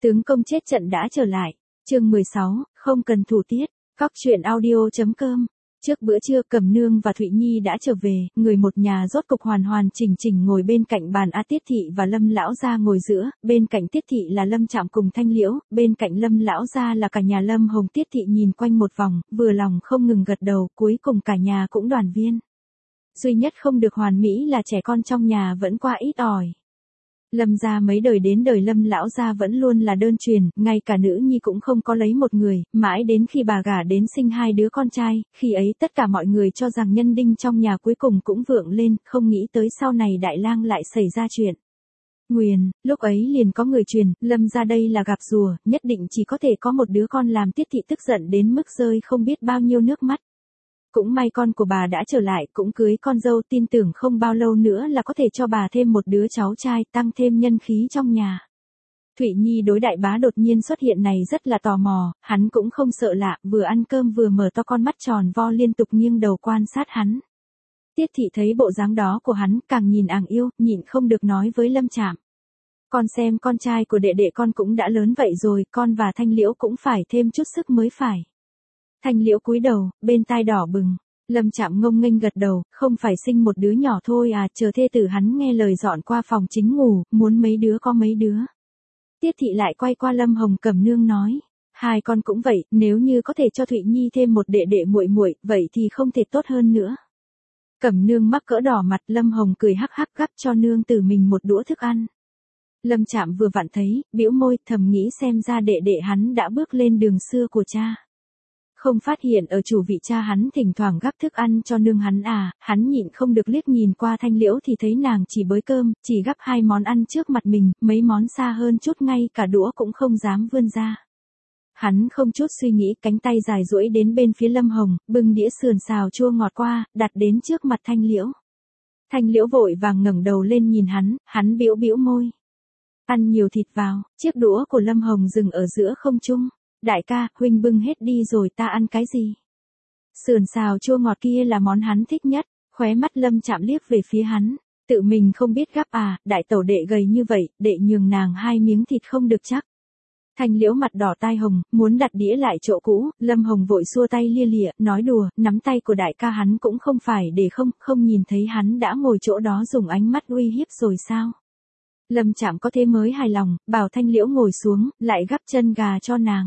Tướng công chết trận đã trở lại. Chương 16, không cần thủ tiết. Cóc truyện audio.com. Trước bữa trưa, Cẩm Nương và Thụy Nhi đã trở về, người một nhà rốt cục hoàn hoàn chỉnh chỉnh ngồi bên cạnh bàn. Tiết thị và Lâm lão gia ngồi giữa, bên cạnh Tiết thị là Lâm Trạm cùng Thanh Liễu, bên cạnh Lâm lão gia là cả nhà Lâm Hồng. Tiết thị nhìn quanh một vòng, vừa lòng không ngừng gật đầu, cuối cùng cả nhà cũng đoàn viên. Duy nhất không được hoàn mỹ là trẻ con trong nhà vẫn qua ít ỏi. Lâm gia mấy đời đến đời Lâm lão gia vẫn luôn là đơn truyền, ngay cả nữ nhi cũng không có lấy một người, mãi đến khi bà gả đến sinh 2 đứa con trai, khi ấy tất cả mọi người cho rằng nhân đinh trong nhà cuối cùng cũng vượng lên, không nghĩ tới sau này đại lang lại xảy ra chuyện. Nguyền, lúc ấy liền có người truyền, Lâm gia đây là gặp rùa, nhất định chỉ có thể có một đứa con, làm Tiết thị tức giận đến mức rơi không biết bao nhiêu nước mắt. Cũng may con của bà đã trở lại, cũng cưới con dâu, tin tưởng không bao lâu nữa là có thể cho bà thêm một đứa cháu trai, tăng thêm nhân khí trong nhà. Thụy Nhi đối đại bá đột nhiên xuất hiện này rất là tò mò, hắn cũng không sợ lạ, vừa ăn cơm vừa mở to con mắt tròn vo liên tục nghiêng đầu quan sát hắn. Tiết thị thấy bộ dáng đó của hắn, càng nhìn àng yêu, nhịn không được nói với Lâm Trạm. Con xem con trai của đệ đệ con cũng đã lớn vậy rồi, con và Thanh Liễu cũng phải thêm chút sức mới phải. Thanh Liễu cúi đầu, bên tai đỏ bừng. Lâm Trạm ngông nghênh gật đầu, không phải sinh một đứa nhỏ thôi à, chờ thê tử hắn nghe lời dọn qua phòng chính ngủ, muốn mấy đứa có mấy đứa. Tiết thị lại quay qua Lâm Hồng Cẩm Nương nói, hai con cũng vậy, nếu như có thể cho Thụy Nhi thêm một đệ đệ muội muội, vậy thì không thể tốt hơn nữa. Cẩm Nương mắc cỡ đỏ mặt, Lâm Hồng cười hắc hắc gắp cho nương tử mình một đũa thức ăn. Lâm Trạm vừa vặn thấy, bĩu môi, thầm nghĩ xem ra đệ đệ hắn đã bước lên đường xưa của cha. Không phát hiện ở chủ vị cha hắn thỉnh thoảng gắp thức ăn cho nương hắn à, hắn nhịn không được liếc nhìn qua Thanh Liễu thì thấy nàng chỉ bới cơm, chỉ gắp 2 món ăn trước mặt mình, mấy món xa hơn chút ngay cả đũa cũng không dám vươn ra. Hắn không chút suy nghĩ, cánh tay dài duỗi đến bên phía Lâm Hồng, bưng đĩa sườn xào chua ngọt qua, đặt đến trước mặt Thanh Liễu. Thanh Liễu vội vàng ngẩng đầu lên nhìn hắn bĩu bĩu môi. Ăn nhiều thịt vào, chiếc đũa của Lâm Hồng dừng ở giữa không trung. Đại ca, huynh bưng hết đi rồi ta ăn cái gì? Sườn xào chua ngọt kia là món hắn thích nhất, khóe mắt Lâm Trạm liếc về phía hắn. Tự mình không biết gắp à, đại tẩu đệ gầy như vậy, đệ nhường nàng 2 miếng thịt không được chắc. Thanh Liễu mặt đỏ tai hồng, muốn đặt đĩa lại chỗ cũ, Lâm Hồng vội xua tay lia lịa, nói đùa, nắm tay của đại ca hắn cũng không phải để không nhìn thấy hắn đã ngồi chỗ đó dùng ánh mắt uy hiếp rồi sao? Lâm Trạm có thế mới hài lòng, bảo Thanh Liễu ngồi xuống, lại gắp chân gà cho nàng.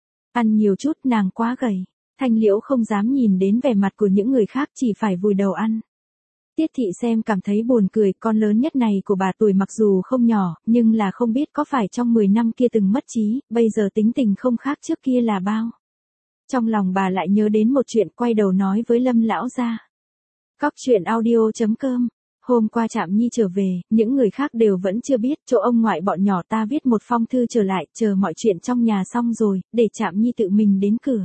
Ăn nhiều chút, nàng quá gầy. Thanh Liễu không dám nhìn đến vẻ mặt của những người khác, chỉ phải vùi đầu ăn. Tiết thị xem cảm thấy buồn cười, con lớn nhất này của bà tuổi mặc dù không nhỏ, nhưng là không biết có phải trong 10 năm kia từng mất trí, bây giờ tính tình không khác trước kia là bao. Trong lòng bà lại nhớ đến một chuyện, quay đầu nói với Lâm lão gia. Cóc truyện audio.com. Hôm qua Trạm Nhi trở về, những người khác đều vẫn chưa biết, chỗ ông ngoại bọn nhỏ ta viết một phong thư trở lại, chờ mọi chuyện trong nhà xong rồi, để Trạm Nhi tự mình đến cửa.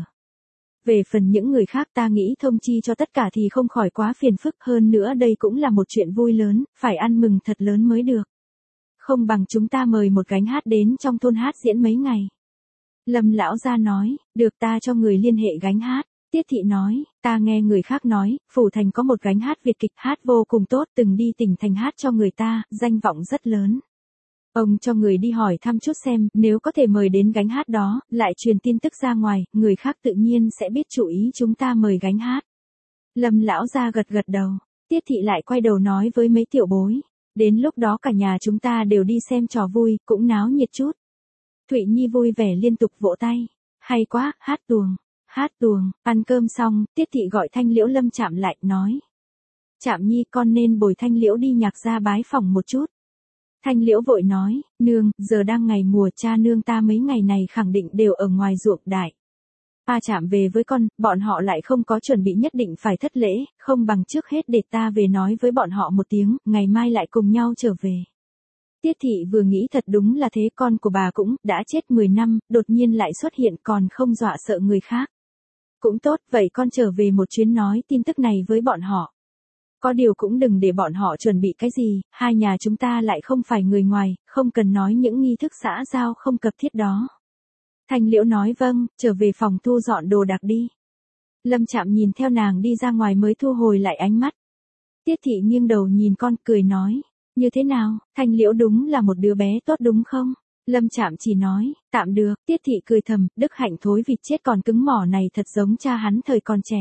Về phần những người khác ta nghĩ thông chi cho tất cả thì không khỏi quá phiền phức, hơn nữa đây cũng là một chuyện vui lớn, phải ăn mừng thật lớn mới được. Không bằng chúng ta mời một gánh hát đến trong thôn hát diễn mấy ngày. Lâm lão gia nói, được ta cho người liên hệ gánh hát. Tiết thị nói, ta nghe người khác nói, Phủ Thành có một gánh hát Việt kịch hát vô cùng tốt, từng đi tỉnh thành hát cho người ta, danh vọng rất lớn. Ông cho người đi hỏi thăm chút xem, nếu có thể mời đến gánh hát đó, lại truyền tin tức ra ngoài, người khác tự nhiên sẽ biết chủ ý chúng ta mời gánh hát. Lâm lão gia gật gật đầu, Tiết thị lại quay đầu nói với mấy tiểu bối, đến lúc đó cả nhà chúng ta đều đi xem trò vui, cũng náo nhiệt chút. Thụy Nhi vui vẻ liên tục vỗ tay, hay quá, hát tuồng. Hát tuồng, ăn cơm xong, Tiết thị gọi Thanh Liễu. Lâm Trạm lại nói. Trạm Nhi, con nên bồi Thanh Liễu đi nhạc gia bái phỏng một chút. Thanh Liễu vội nói, nương, giờ đang ngày mùa, cha nương ta mấy ngày này khẳng định đều ở ngoài ruộng đại. Trạm về với con, bọn họ lại không có chuẩn bị nhất định phải thất lễ, không bằng trước hết để ta về nói với bọn họ một tiếng, ngày mai lại cùng nhau trở về. Tiết thị vừa nghĩ thật đúng là thế, con của bà cũng đã chết 10 năm, đột nhiên lại xuất hiện còn không dọa sợ người khác. Cũng tốt, vậy con trở về một chuyến nói tin tức này với bọn họ. Có điều cũng đừng để bọn họ chuẩn bị cái gì, hai nhà chúng ta lại không phải người ngoài, không cần nói những nghi thức xã giao không cấp thiết đó. Thanh Liễu nói vâng, trở về phòng thu dọn đồ đạc đi. Lâm Trạm nhìn theo nàng đi ra ngoài mới thu hồi lại ánh mắt. Tiết thị nghiêng đầu nhìn con cười nói, như thế nào, Thanh Liễu đúng là một đứa bé tốt đúng không? Lâm Trạm chỉ nói, tạm được, Tiết Thị cười thầm, Đức Hạnh thối vịt chết còn cứng mỏ này thật giống cha hắn thời còn trẻ.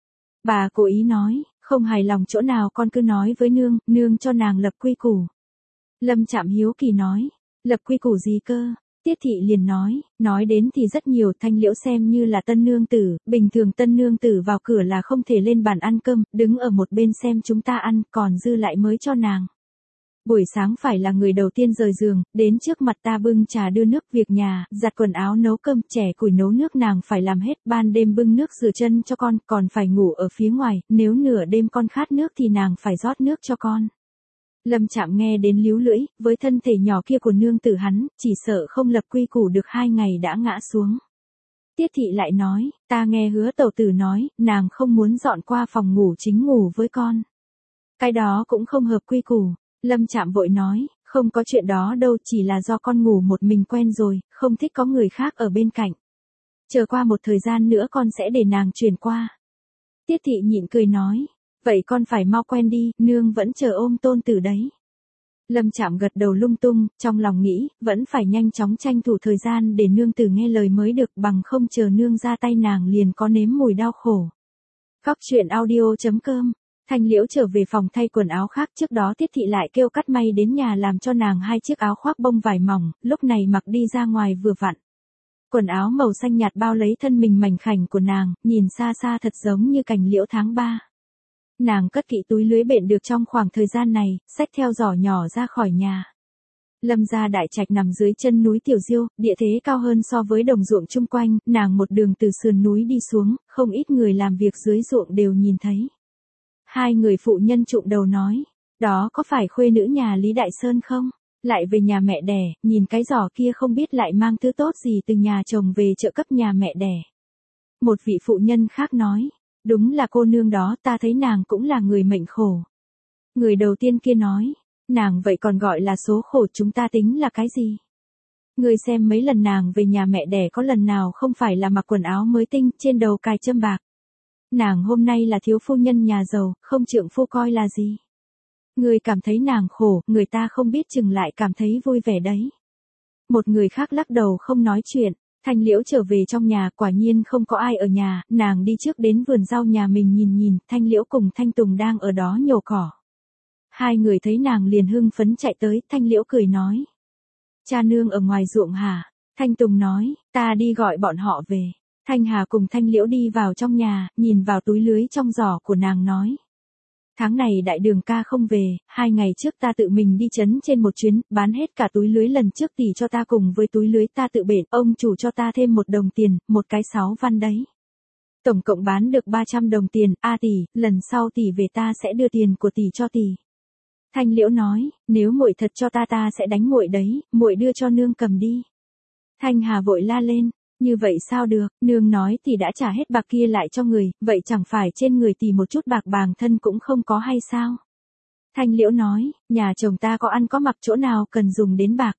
Bà cố ý nói, không hài lòng chỗ nào con cứ nói với nương, nương cho nàng lập quy củ. Lâm Trạm hiếu kỳ nói, lập quy củ gì cơ? Tiết Thị liền nói đến thì rất nhiều. Thanh Liễu xem như là tân nương tử, bình thường tân nương tử vào cửa là không thể lên bàn ăn cơm, đứng ở một bên xem chúng ta ăn, còn dư lại mới cho nàng. Buổi sáng phải là người đầu tiên rời giường, đến trước mặt ta bưng trà đưa nước, việc nhà, giặt quần áo, nấu cơm, chẻ củi nấu nước nàng phải làm hết, ban đêm bưng nước rửa chân cho con, còn phải ngủ ở phía ngoài, nếu nửa đêm con khát nước thì nàng phải rót nước cho con. Lâm Trạm nghe đến líu lưỡi, với thân thể nhỏ kia của nương tử hắn, chỉ sợ không lập quy củ được 2 ngày đã ngã xuống. Tiết Thị lại nói, ta nghe Hứa tẩu tử nói, nàng không muốn dọn qua phòng ngủ chính ngủ với con. Cái đó cũng không hợp quy củ. Lâm Trạm vội nói, không có chuyện đó đâu, chỉ là do con ngủ một mình quen rồi, không thích có người khác ở bên cạnh. Chờ qua một thời gian nữa con sẽ để nàng chuyển qua. Tiết Thị nhịn cười nói, vậy con phải mau quen đi, nương vẫn chờ ôm tôn tử đấy. Lâm Trạm gật đầu lung tung, trong lòng nghĩ, vẫn phải nhanh chóng tranh thủ thời gian để nương tử nghe lời mới được, bằng không chờ nương ra tay nàng liền có nếm mùi đau khổ. Cóc truyện audio.com. Thanh Liễu trở về phòng thay quần áo khác, trước đó Tiết Thị lại kêu cắt may đến nhà làm cho nàng 2 chiếc áo khoác bông vải mỏng, lúc này mặc đi ra ngoài vừa vặn. Quần áo màu xanh nhạt bao lấy thân mình mảnh khảnh của nàng, nhìn xa xa thật giống như cành liễu tháng 3. Nàng cất kỹ túi lưới bện được trong khoảng thời gian này, xách theo giỏ nhỏ ra khỏi nhà. Lâm gia đại trạch nằm dưới chân núi Tiểu Diêu, địa thế cao hơn so với đồng ruộng chung quanh, nàng một đường từ sườn núi đi xuống, không ít người làm việc dưới ruộng đều nhìn thấy. 2 người phụ nhân trụm đầu nói, đó có phải khuê nữ nhà Lý Đại Sơn không? Lại về nhà mẹ đẻ, nhìn cái giỏ kia không biết lại mang thứ tốt gì từ nhà chồng về trợ cấp nhà mẹ đẻ. Một vị phụ nhân khác nói, đúng là cô nương đó, ta thấy nàng cũng là người mệnh khổ. Người đầu tiên kia nói, nàng vậy còn gọi là số khổ, chúng ta tính là cái gì? Người xem mấy lần nàng về nhà mẹ đẻ có lần nào không phải là mặc quần áo mới tinh, trên đầu cài châm bạc. Nàng hôm nay là thiếu phu nhân nhà giàu, không trượng phu coi là gì. Người cảm thấy nàng khổ, người ta không biết chừng lại cảm thấy vui vẻ đấy. Một người khác lắc đầu không nói chuyện. Thanh Liễu trở về trong nhà, quả nhiên không có ai ở nhà, nàng đi trước đến vườn rau nhà mình nhìn, Thanh Liễu cùng Thanh Tùng đang ở đó nhổ cỏ. 2 người thấy nàng liền hưng phấn chạy tới, Thanh Liễu cười nói. Cha nương ở ngoài ruộng hả? Thanh Tùng nói, ta đi gọi bọn họ về. Thanh Hà cùng Thanh Liễu đi vào trong nhà, nhìn vào túi lưới trong giỏ của nàng nói. Tháng này đại đường ca không về, 2 ngày trước ta tự mình đi trấn trên một chuyến, bán hết cả túi lưới lần trước tỷ cho ta cùng với túi lưới ta tự bện, ông chủ cho ta thêm 1 đồng tiền, một cái 6 văn đấy. Tổng cộng bán được 300 đồng tiền, tỷ, lần sau tỷ về ta sẽ đưa tiền của tỷ cho tỷ. Thanh Liễu nói, nếu muội thật cho ta sẽ đánh muội đấy, muội đưa cho nương cầm đi. Thanh Hà vội la lên. Như vậy sao được, nương nói tỷ đã trả hết bạc kia lại cho người, vậy chẳng phải trên người tỷ một chút bạc bàng thân cũng không có hay sao? Thanh Liễu nói, nhà chồng ta có ăn có mặc chỗ nào cần dùng đến bạc.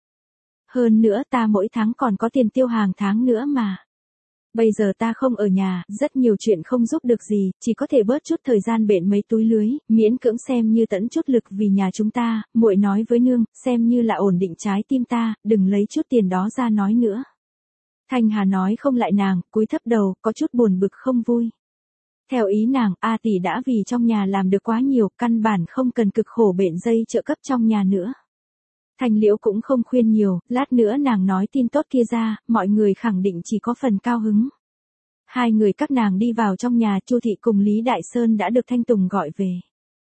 Hơn nữa ta mỗi tháng còn có tiền tiêu hàng tháng nữa mà. Bây giờ ta không ở nhà, rất nhiều chuyện không giúp được gì, chỉ có thể bớt chút thời gian bện mấy túi lưới, miễn cưỡng xem như tẫn chút lực vì nhà chúng ta, muội nói với nương, xem như là ổn định trái tim ta, đừng lấy chút tiền đó ra nói nữa. Thanh Hà nói không lại nàng, cúi thấp đầu, có chút buồn bực không vui. Theo ý nàng, tỷ đã vì trong nhà làm được quá nhiều, căn bản không cần cực khổ bện dây trợ cấp trong nhà nữa. Thanh Liễu cũng không khuyên nhiều, lát nữa nàng nói tin tốt kia ra, mọi người khẳng định chỉ có phần cao hứng. 2 người các nàng đi vào trong nhà, Chu Thị cùng Lý Đại Sơn đã được Thanh Tùng gọi về.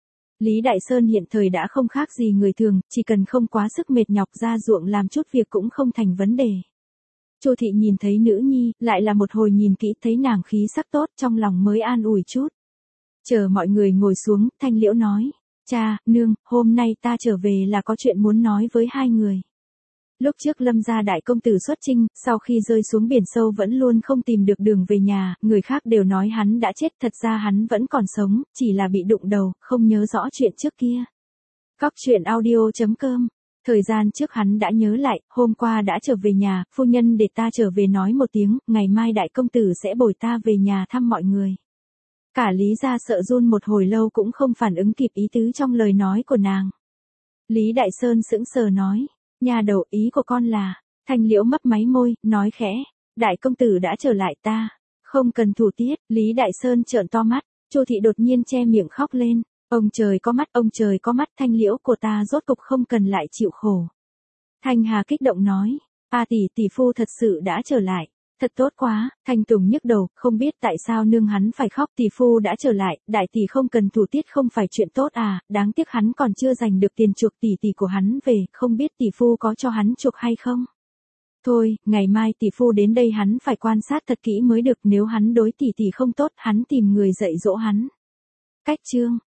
Lý Đại Sơn hiện thời đã không khác gì người thường, chỉ cần không quá sức mệt nhọc ra ruộng làm chút việc cũng không thành vấn đề. Chu Thị nhìn thấy nữ nhi, lại là một hồi nhìn kỹ thấy nàng khí sắc tốt, trong lòng mới an ủi chút. Chờ mọi người ngồi xuống, Thanh Liễu nói, cha, nương, hôm nay ta trở về là có chuyện muốn nói với 2 người. Lúc trước Lâm gia đại công tử xuất chinh, sau khi rơi xuống biển sâu vẫn luôn không tìm được đường về nhà, người khác đều nói hắn đã chết, thật ra hắn vẫn còn sống, chỉ là bị đụng đầu, không nhớ rõ chuyện trước kia. Cóc truyện audio.com. Thời gian trước hắn đã nhớ lại, hôm qua đã trở về nhà, phu nhân để ta trở về nói một tiếng, ngày mai đại công tử sẽ bồi ta về nhà thăm mọi người. Cả Lý gia sợ run một hồi lâu cũng không phản ứng kịp ý tứ trong lời nói của nàng. Lý Đại Sơn sững sờ nói, nhà đầu ý của con là, Thanh Liễu mấp máy môi, nói khẽ, đại công tử đã trở lại ta, không cần thủ tiết. Lý Đại Sơn trợn to mắt, Chu thị đột nhiên che miệng khóc lên, ông trời có mắt, ông trời có mắt, Thanh Liễu của ta rốt cục không cần lại chịu khổ. Thanh Hà kích động nói, tỷ phu thật sự đã trở lại. Thật tốt quá. Thanh Tùng nhức đầu, không biết tại sao nương hắn phải khóc. Tỷ phu đã trở lại, đại tỷ không cần thủ tiết không phải chuyện tốt à, đáng tiếc hắn còn chưa giành được tiền chuộc tỷ tỷ của hắn về, không biết tỷ phu có cho hắn chuộc hay không. Thôi, ngày mai tỷ phu đến đây hắn phải quan sát thật kỹ mới được, nếu hắn đối tỷ tỷ không tốt, hắn tìm người dạy dỗ hắn. Cách chương